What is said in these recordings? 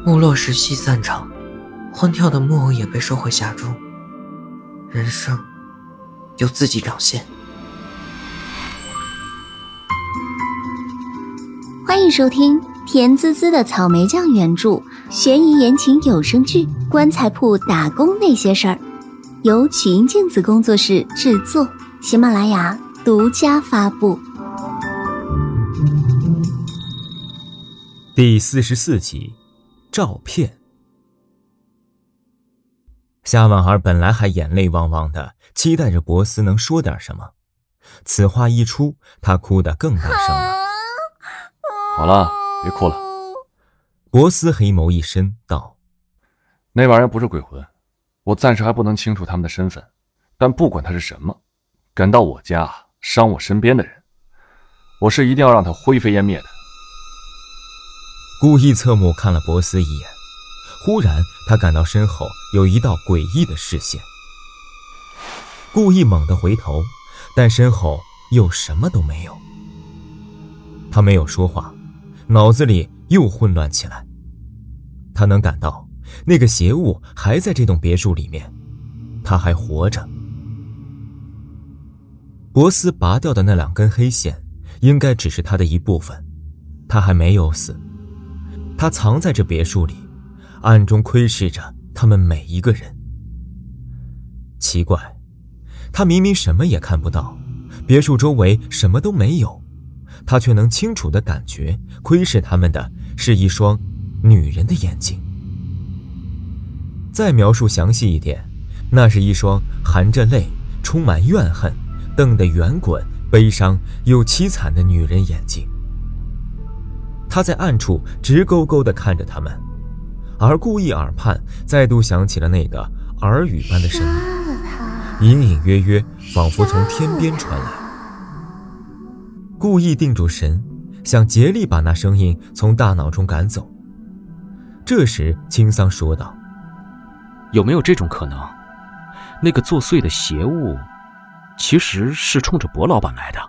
木落石隙散场，昏掉的木偶也被收回匣中。人生由自己表现。 欢迎收听甜滋滋的草莓酱原著悬疑言情有声剧《棺材铺打工那些事儿》，由曲音镜子工作室制作，喜马拉雅独家发布。 第44集，照片。夏婉儿本来还眼泪汪汪的，期待着博斯能说点什么。此话一出，她哭得更大声了。 好了，别哭了。 博斯黑眸一深道： 那玩意儿不是鬼魂，我暂时还不能清楚他们的身份，但不管他是什么，敢到我家伤我身边的人，我是一定要让他灰飞烟灭的。 故意侧目看了博斯一眼，忽然他感到身后有一道诡异的视线，故意猛地回头，但身后又什么都没有。他没有说话，脑子里又混乱起来。他能感到那个邪物还在这栋别墅里面，他还活着。博斯拔掉的那2根黑线应该只是他的一部分，他还没有死。他藏在这别墅里，暗中窥视着他们每一个人。奇怪，他明明什么也看不到，别墅周围什么都没有，他却能清楚地感觉窥视他们的是一双女人的眼睛。再描述详细一点，那是一双含着泪、充满怨恨、瞪得圆滚、悲伤又凄惨的女人眼睛。他在暗处直勾勾地看着他们，而故意耳畔再度响起了那个耳语般的声音，隐隐约约，仿佛从天边传来。故意定住神，想竭力把那声音从大脑中赶走。这时青桑说道： 有没有这种可能，那个作祟的邪物其实是冲着博老板来的？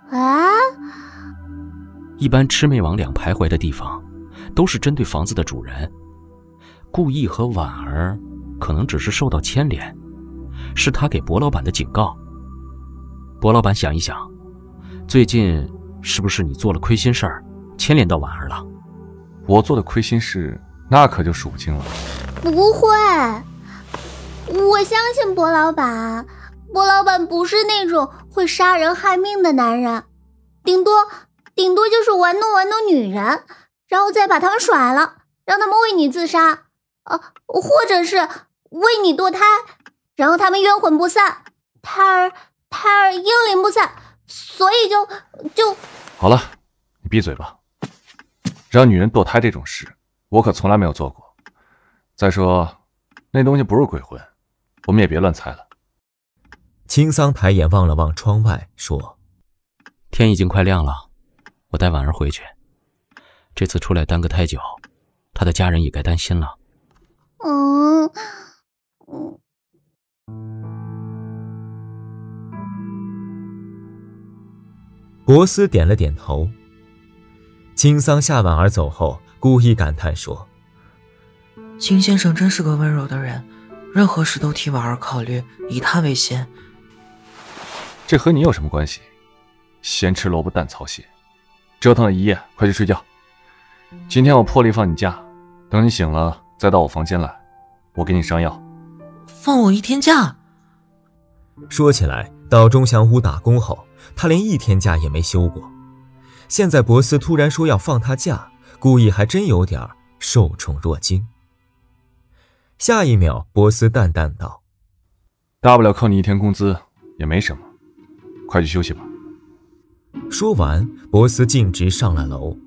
一般魑魅魍魉徘徊的地方都是针对房子的主人，故意和婉儿可能只是受到牵连，是他给博老板的警告。博老板想一想，最近是不是你做了亏心事儿，牵连到婉儿了？ 我做的亏心事那可就数不清了。 不会，我相信博老板，博老板不是那种会杀人害命的男人，顶多就是玩弄女人，然后再把他们甩了，让他们为你自杀，或者是为你堕胎，然后他们冤魂不散，胎儿英灵不散，所以就好了，你闭嘴吧。让女人堕胎这种事我可从来没有做过，再说那东西不是鬼魂，我们也别乱猜了。 青桑抬眼望了望窗外，说： 天已经快亮了，我带婉儿回去。这次出来耽搁太久，她的家人也该担心了。 博斯点了点头。青桑夏婉儿走后，故意感叹说： 秦先生真是个温柔的人，任何事都替婉儿考虑，以他为先。 这和你有什么关系？先吃萝卜淡操心，折腾了一夜，快去睡觉。今天我破例放你假，等你醒了再到我房间来，我给你上药。 放我1天假？ 说起来，到钟祥屋打工后，他连1天假也没休过。现在博斯突然说要放他假，故意还真有点受宠若惊。下一秒，博斯淡淡道： 大不了扣你1天工资，也没什么，快去休息吧。 说完，博斯径直上了楼。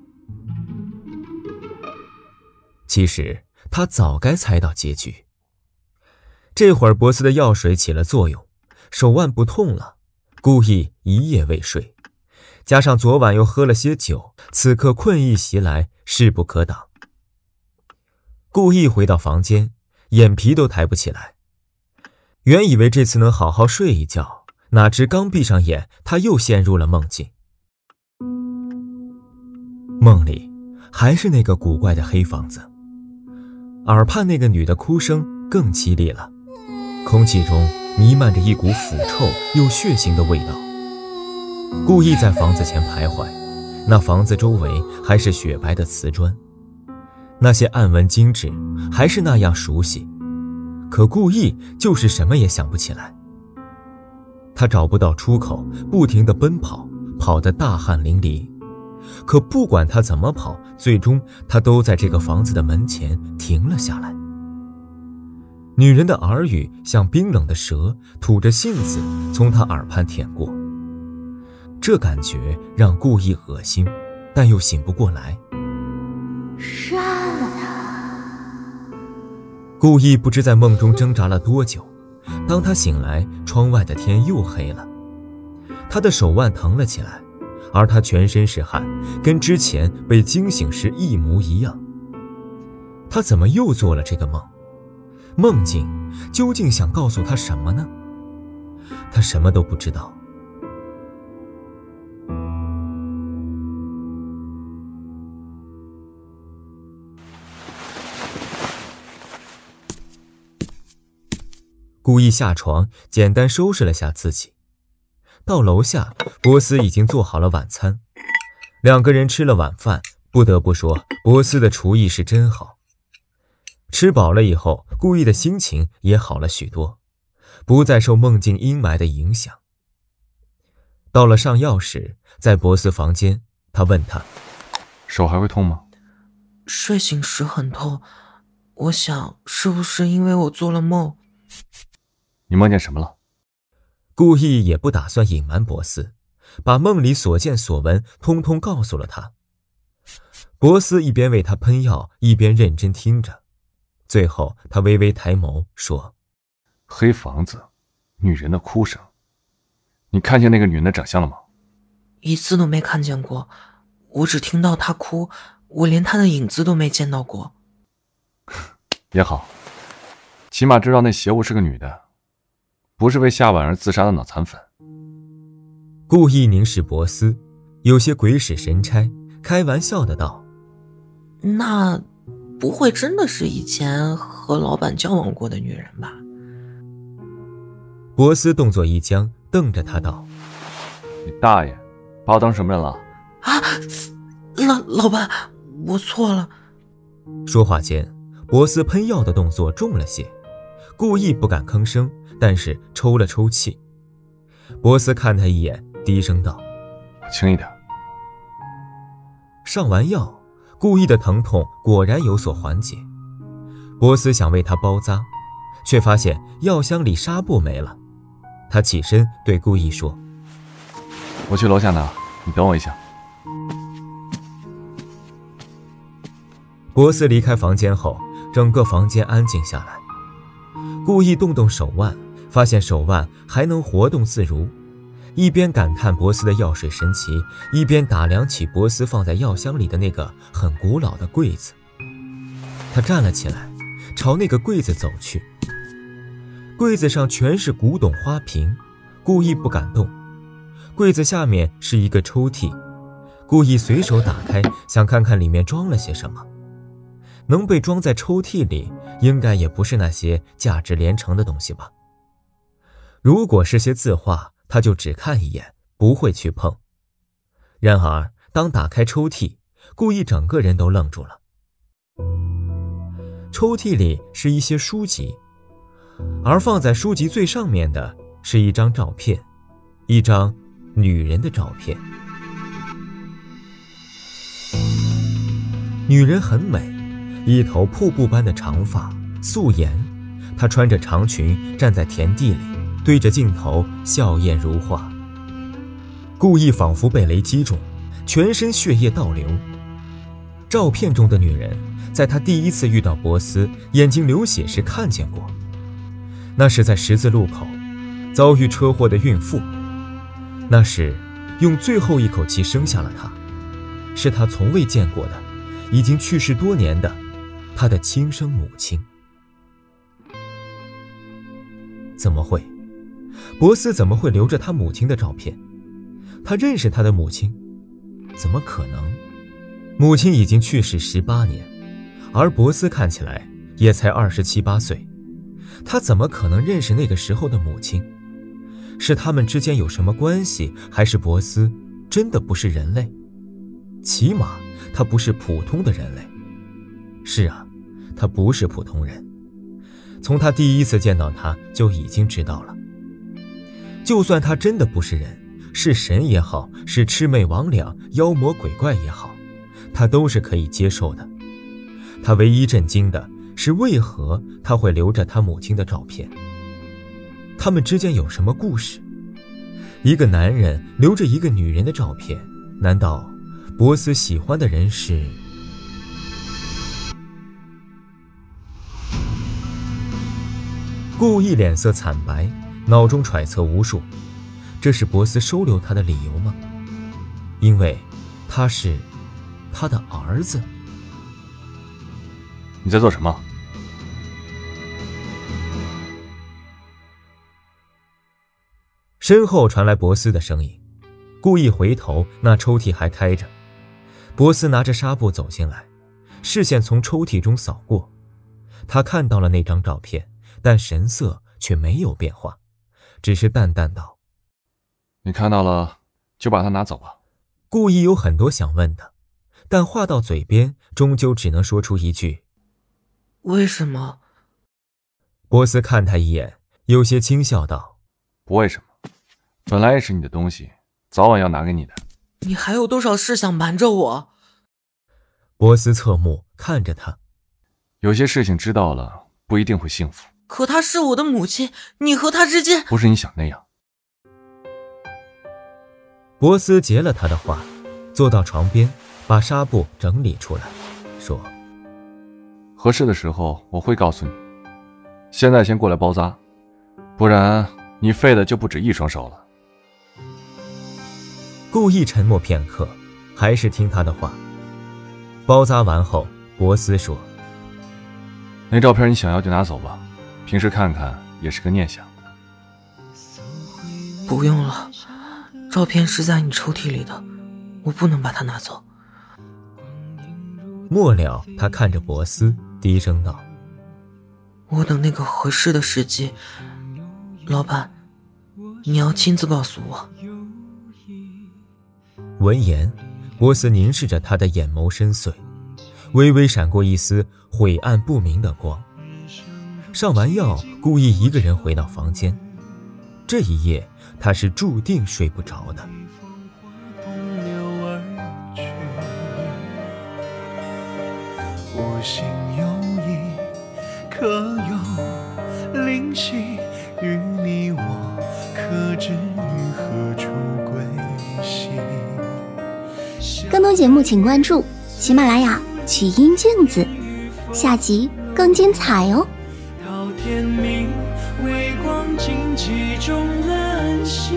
其实他早该猜到结局。这会儿博斯的药水起了作用，手腕不痛了，故意一夜未睡，加上昨晚又喝了些酒，此刻困意袭来，势不可挡。故意回到房间，眼皮都抬不起来。原以为这次能好好睡一觉，哪知刚闭上眼，他又陷入了梦境。梦里还是那个古怪的黑房子， 耳畔那个女的哭声更凄厉了，空气中弥漫着一股腐臭又血腥的味道。顾意在房子前徘徊，那房子周围还是雪白的瓷砖，那些暗纹精致还是那样熟悉，可顾意就是什么也想不起来。他找不到出口，不停地奔跑，跑得大汗淋漓。可不管他怎么跑，最终他都在这个房子的门前停了下来。女人的耳语像冰冷的蛇，吐着信子从他耳畔舔过。这感觉让顾意恶心，但又醒不过来。 杀了他！ 顾意不知在梦中挣扎了多久，当他醒来，窗外的天又黑了。他的手腕疼了起来，而他全身是汗，跟之前被惊醒时一模一样。他怎么又做了这个梦？梦境究竟想告诉他什么呢？他什么都不知道。顾意下床，简单收拾了下自己。到楼下，波斯已经做好了晚餐。两个人吃了晚饭，不得不说，波斯的厨艺是真好。吃饱了以后，顾意的心情也好了许多，不再受梦境阴霾的影响。到了上药时，在波斯房间，他问他： 手还会痛吗？ 睡醒时很痛，我想是不是因为我做了梦？ 你梦见什么了？ 顾意也不打算隐瞒波斯，把梦里所见所闻通通告诉了他。波斯一边为他喷药，一边认真听着。最后他微微抬眸说： 黑房子，女人的哭声。你看见那个女人的长相了吗？ 一次都没看见过，我只听到她哭，我连她的影子都没见到过。 也好，起码知道那邪物是个女的，不是为夏婉儿自杀的脑残粉。 顾意凝视波斯，有些鬼使神差，开玩笑的道： 那不会真的是以前和老板交往过的女人吧？ 波斯动作一僵，瞪着他道： 你大爷，把我当什么人了？ 啊，老板，我错了。 说话间，波斯喷药的动作重了些，顾意不敢吭声，但是抽了抽气。波斯看他一眼，低声道： 轻一点。 上完药，顾意的疼痛果然有所缓解。波斯想为他包扎，却发现药箱里纱布没了。他起身对顾意说： 我去楼下拿，你等我一下。 波斯离开房间后，整个房间安静下来。顾意动动手腕，发现手腕还能活动自如，一边感叹波斯的药水神奇，一边打量起波斯放在药箱里的那个很古老的柜子。他站了起来，朝那个柜子走去。柜子上全是古董花瓶，顾意不敢动。柜子下面是一个抽屉，顾意随手打开，想看看里面装了些什么。能被装在抽屉里，应该也不是那些价值连城的东西吧。如果是些字画，他就只看一眼，不会去碰。然而当打开抽屉，顾意整个人都愣住了。抽屉里是一些书籍，而放在书籍最上面的是一张照片，一张女人的照片。女人很美，一头瀑布般的长发，素颜。她穿着长裙站在田地里，对着镜头笑靥如花。顾意仿佛被雷击中，全身血液倒流。照片中的女人在他第一次遇到波斯眼睛流血时看见过，那是在十字路口遭遇车祸的孕妇，那时用最后一口气生下了他，是他从未见过的，已经去世多年的他的亲生母亲。怎么会？波斯怎么会留着他母亲的照片？他认识他的母亲？怎么可能？母亲已经去世18年，而波斯看起来也才27、28岁，他怎么可能认识那个时候的母亲？是他们之间有什么关系，还是博斯真的不是人类？起码他不是普通的人类。是啊，他不是普通人。从他第一次见到他就已经知道了。就算他真的不是人，是神也好，是魑魅魍魉、妖魔鬼怪也好，他都是可以接受的。他唯一震惊的是，为何他会留着他母亲的照片？他们之间有什么故事？一个男人留着一个女人的照片，难道博斯喜欢的人是……顾意脸色惨白，脑中揣测无数。这是博斯收留他的理由吗？因为他是他的儿子。 你在做什么？ 身后传来博斯的声音，故意回头，那抽屉还开着。博斯拿着纱布走进来，视线从抽屉中扫过，他看到了那张照片，但神色却没有变化，只是淡淡道： 你看到了就把它拿走吧。 故意有很多想问的，但话到嘴边终究只能说出一句： 为什么？ 博斯看他一眼，有些轻笑道： 不为什么，本来也是你的东西，早晚要拿给你的。 你还有多少事想瞒着我？ 博斯侧目看着他， 有些事情知道了不一定会幸福。 可她是我的母亲，你和她之间…… 不是你想那样。 博斯截了他的话，坐到床边，把纱布整理出来，说： 合适的时候我会告诉你，现在先过来包扎，不然你废的就不止一双手了。 故意沉默片刻，还是听他的话。包扎完后，博斯说： 那照片你想要就拿走吧，平时看看也是个念想。 不用了，照片是在你抽屉里的，我不能把它拿走。 末了，他看着博斯，低声道： 我等那个合适的时机，老板，你要亲自告诉我。 闻言，博斯凝视着他的眼眸深邃，微微闪过一丝晦暗不明的光。上完药，故意一个人回到房间。这一夜，他是注定睡不着的。 我心有意，可有灵犀？与你我可知于何处归西？ 更多节目请关注喜马拉雅曲音镜子，下集更精彩哦。 到天明，微光荆棘中冷醒。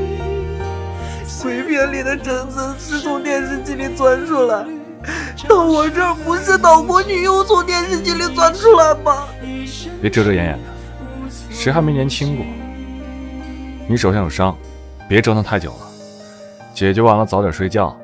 鬼片里的陈子是从电视机里钻出来，到我这儿不是岛国女优从电视机里钻出来吗？ 别遮遮掩掩的，谁还没年轻过？你手上有伤，别折腾太久了。解决完了早点睡觉，